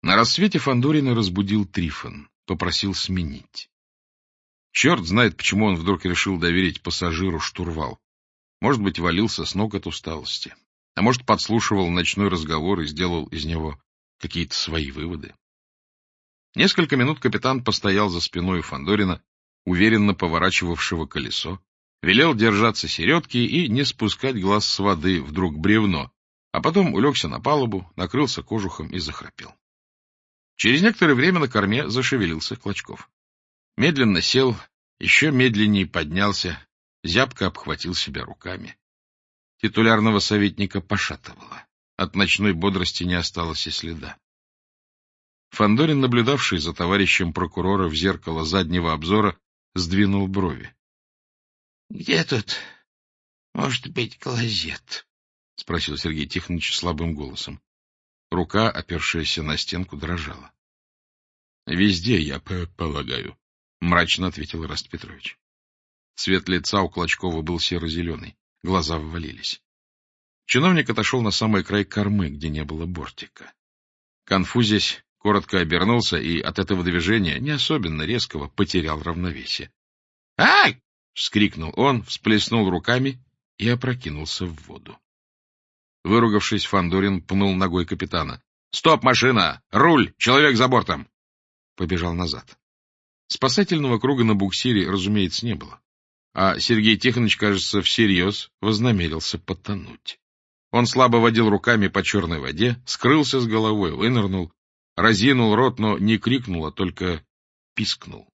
На рассвете Фандорина разбудил Трифон, попросил сменить. Черт знает, почему он вдруг решил доверить пассажиру штурвал. Может быть, валился с ног от усталости, а может, подслушивал ночной разговор и сделал из него какие-то свои выводы. Несколько минут капитан постоял за спиной Фандорина, уверенно поворачивавшего колесо, велел держаться середки и не спускать глаз с воды, вдруг бревно, а потом улегся на палубу, накрылся кожухом и захрапел. Через некоторое время на корме зашевелился Клочков. Медленно сел, еще медленнее поднялся, зябко обхватил себя руками. Титулярного советника пошатывало. От ночной бодрости не осталось и следа. Фандорин, наблюдавший за товарищем прокурора в зеркало заднего обзора, сдвинул брови. — Где тут может быть клозет? — спросил Сергей Тихонович слабым голосом. Рука, опершаяся на стенку, дрожала. — Везде, я полагаю, — мрачно ответил Ираст Петрович. Цвет лица у Клочкова был серо-зеленый, глаза ввалились. Чиновник отошел на самый край кормы, где не было бортика. Конфузясь, коротко обернулся и от этого движения, не особенно резкого, потерял равновесие. «Ай!» — вскрикнул он, всплеснул руками и опрокинулся в воду. Выругавшись, Фандорин пнул ногой капитана. «Стоп, машина! Руль! Человек за бортом!» Побежал назад. Спасательного круга на буксире, разумеется, не было. А Сергей Тихонович, кажется, всерьез вознамерился потонуть. Он слабо водил руками по черной воде, скрылся с головой, вынырнул, разинул рот, но не крикнул, а только пискнул.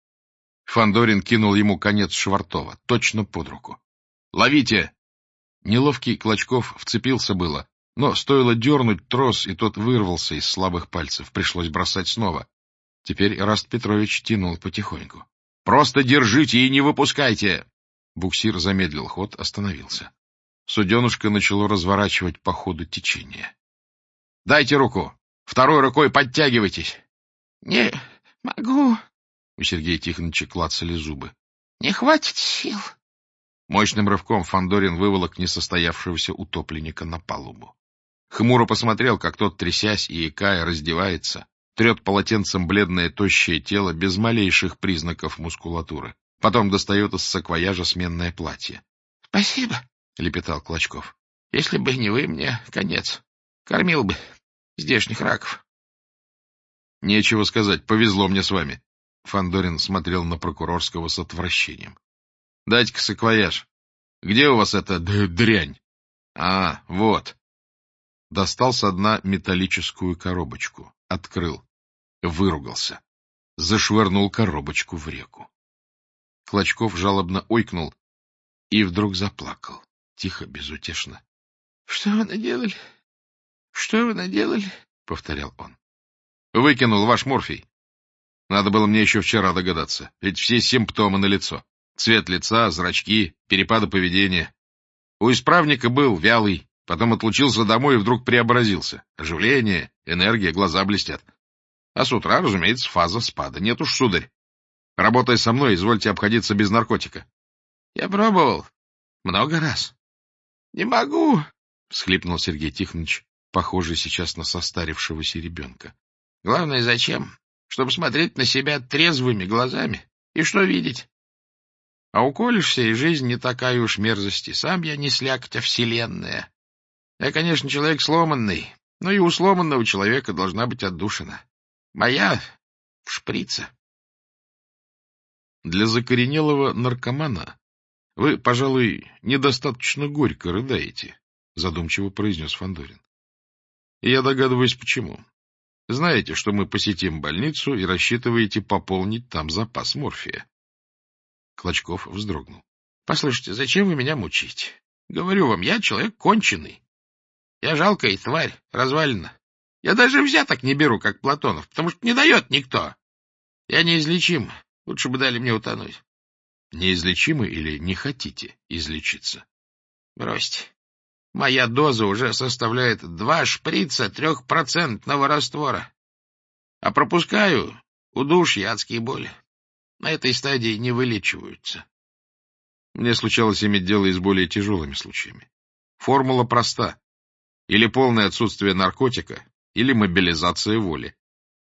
Фандорин кинул ему конец швартова, точно под руку. «Ловите!» Неловкий Клочков вцепился было, но стоило дернуть трос, и тот вырвался из слабых пальцев. Пришлось бросать снова. Теперь Ираст Петрович тянул потихоньку. «Просто держите и не выпускайте!» Буксир замедлил ход, остановился. Суденушка начало разворачивать по ходу течения. «Дайте руку! Второй рукой подтягивайтесь!» «Не могу!» У Сергея Тихоновича клацали зубы. «Не хватит сил!» Мощным рывком Фандорин выволок несостоявшегося утопленника на палубу. Хмуро посмотрел, как тот, трясясь и икая, раздевается, трет полотенцем бледное тощее тело без малейших признаков мускулатуры. Потом достает из саквояжа сменное платье. — Спасибо, — лепетал Клочков. — Если бы не вы, мне конец. Кормил бы здешних раков. — Нечего сказать, повезло мне с вами. Фандорин смотрел на прокурорского с отвращением. — Дайте-ка саквояж. Где у вас эта дрянь? — А, вот. Достал со дна металлическую коробочку. Открыл. Выругался. Зашвырнул коробочку в реку. Клочков жалобно ойкнул и вдруг заплакал. Тихо, безутешно. — Что вы наделали? Что вы наделали? — повторял он. — Выкинул ваш морфий. Надо было мне еще вчера догадаться, ведь все симптомы налицо. Цвет лица, зрачки, перепады поведения. У исправника был вялый, потом отлучился домой и вдруг преобразился. Оживление, энергия, глаза блестят. А с утра, разумеется, фаза спада. Нет уж, сударь. Работая со мной, извольте обходиться без наркотика. Я пробовал. Много раз. — Не могу, — всхлипнул Сергей Тихонович, похожий сейчас на состарившегося ребенка. — Главное, зачем? Чтобы смотреть на себя трезвыми глазами. И что видеть? А уколешься, и жизнь не такая уж мерзость. Сам я не слякоть, а вселенная. Я, конечно, человек сломанный, но и у сломанного человека должна быть отдушина. Моя в шприце. Для закоренелого наркомана вы, пожалуй, недостаточно горько рыдаете, задумчиво произнес Фандорин. И я догадываюсь, почему. Знаете, что мы посетим больницу и рассчитываете пополнить там запас морфия. Клочков вздрогнул. — Послушайте, зачем вы меня мучите? Говорю вам, я человек конченый. Я жалкая тварь, развалина. Я даже взяток не беру, как Платонов, потому что не дает никто. Я неизлечим. Лучше бы дали мне утонуть. Неизлечимы или не хотите излечиться? Бросьте. Моя доза уже составляет 2 шприца 3% раствора. А пропускаю удушье, адские боли. На этой стадии не вылечиваются. Мне случалось иметь дело и с более тяжелыми случаями. Формула проста. Или полное отсутствие наркотика, или мобилизация воли.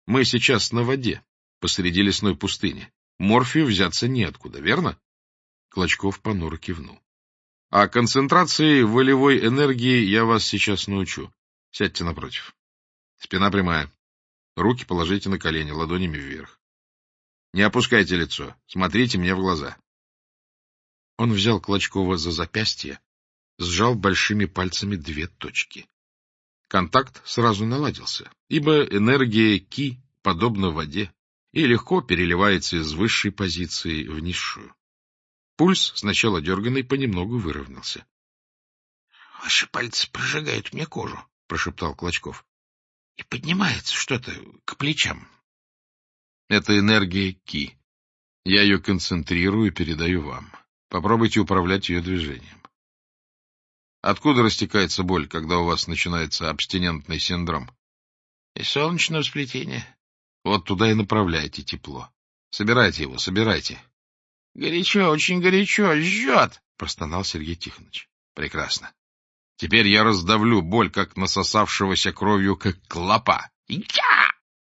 Мы сейчас на воде, посреди лесной пустыни. Морфию взяться неоткуда, верно? Клочков понуро кивнул. А концентрации волевой энергии я вас сейчас научу. Сядьте напротив. Спина прямая. Руки положите на колени, ладонями вверх. Не опускайте лицо. Смотрите мне в глаза. Он взял Клочкова за запястье, сжал большими пальцами 2 точки. Контакт сразу наладился, ибо энергия Ки подобна воде и легко переливается из высшей позиции в низшую. Пульс, сначала дерганный, понемногу выровнялся. — Ваши пальцы прожигают мне кожу, — прошептал Клочков. — И поднимается что-то к плечам. — Это энергия Ки. Я ее концентрирую и передаю вам. Попробуйте управлять ее движением. Откуда растекается боль, когда у вас начинается абстинентный синдром? — Из солнечного сплетения. Вот туда и направляйте тепло. Собирайте его, собирайте. — Горячо, очень горячо, жжет, — простонал Сергей Тихонович. — Прекрасно. Теперь я раздавлю боль, как насосавшегося кровью, как клопа. Я!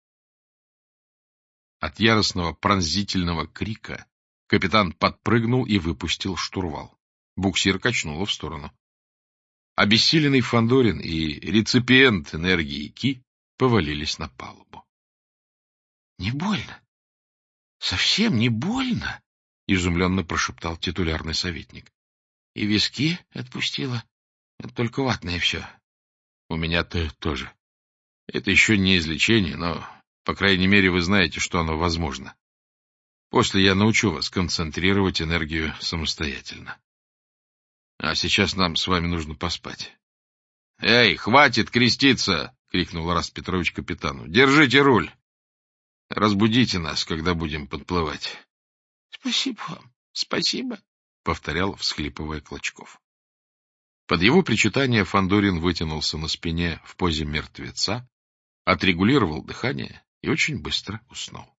От яростного пронзительного крика капитан подпрыгнул и выпустил штурвал. Буксир качнуло в сторону. Обессиленный Фандорин и реципиент энергии Ки повалились на палубу. — Не больно? Совсем не больно? — изумленно прошептал титулярный советник. — И виски отпустила. Только ватное все. — У меня-то тоже. Это еще не излечение, но, по крайней мере, вы знаете, что оно возможно. После я научу вас концентрировать энергию самостоятельно. А сейчас нам с вами нужно поспать. — Эй, хватит креститься! — крикнул Раст Петрович капитану. — Держите руль! Разбудите нас, когда будем подплывать. — Спасибо вам, спасибо, — повторял, всхлипывая Клочков. Под его причитание Фандорин вытянулся на спине в позе мертвеца, отрегулировал дыхание и очень быстро уснул.